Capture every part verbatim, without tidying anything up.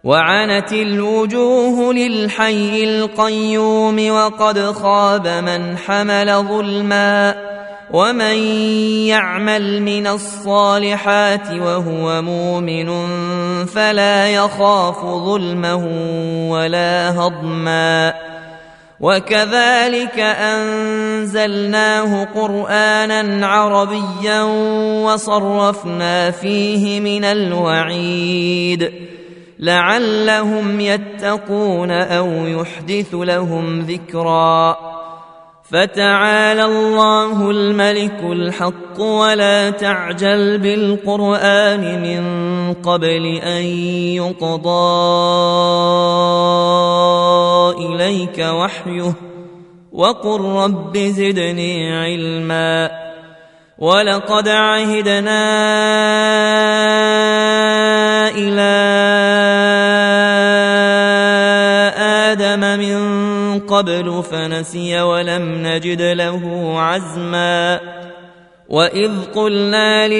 وعنت الوجوه للحي القيوم وقد خاب من حمل ظلما ومن يعمل من الصالحات وهو مؤمن فلا يخاف ظلما ولا هضما وكذلك أنزلناه قرآنا عربيا وصرفنا فيه من الوعيد لعلهم يتقون أو يحدث لهم ذكرا فتعالى الله الملك الحق ولا تعجل بالقرآن من قبل أن يقضى إليك وحيه وقل رب زدني علما ولقد عهدنا إلى آدم من قبل فنسي ولم نجد له عزما وإذ قلنا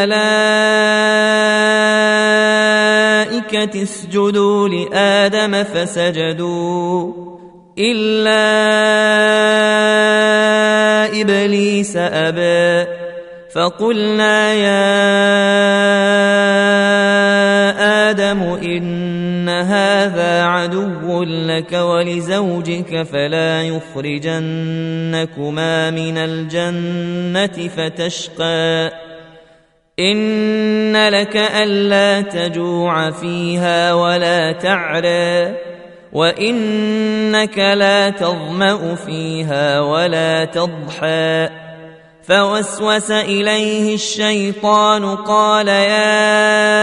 للملائكة اسجدوا لآدم فسجدوا إلا إبليس أبى فقلنا يا آدم إن هذا عدو لك ولزوجك فلا يخرجنكما من الجنة فتشقى إن لك ألا تجوع فيها ولا تعرى وإنك لا تظمأ فيها ولا تضحى فوسوس إليه الشيطان قال يا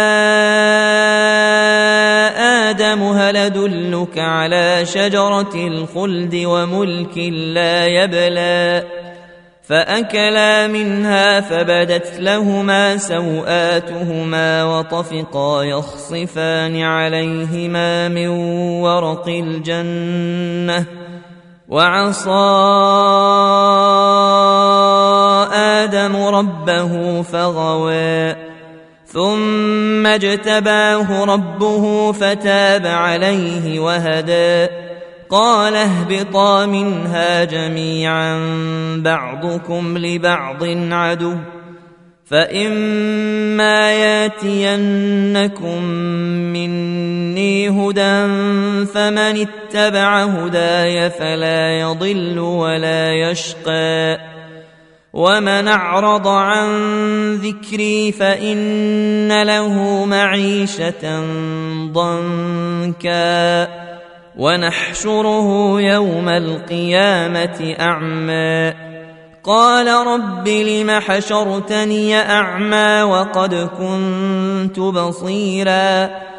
آدم هل أدلك على شجرة الخلد وملك لا يبلى فأكلا منها فبدت لهما سوآتهما وطفقا يخصفان عليهما من ورق الجنة وعصى آدم ربه فغوى ثم اجتباه ربه فتاب عليه وهدى قال اهبطا منها جميعا بعضكم لبعض عدو فإما ياتينكم مني هدى فمن اتبع هداي فلا يضل ولا يشقى ومن أعرض عن ذكري فإن له معيشة ضنكا ونحشره يوم القيامة أعمى قال رب لم حشرتني أعمى وقد كنت بصيرا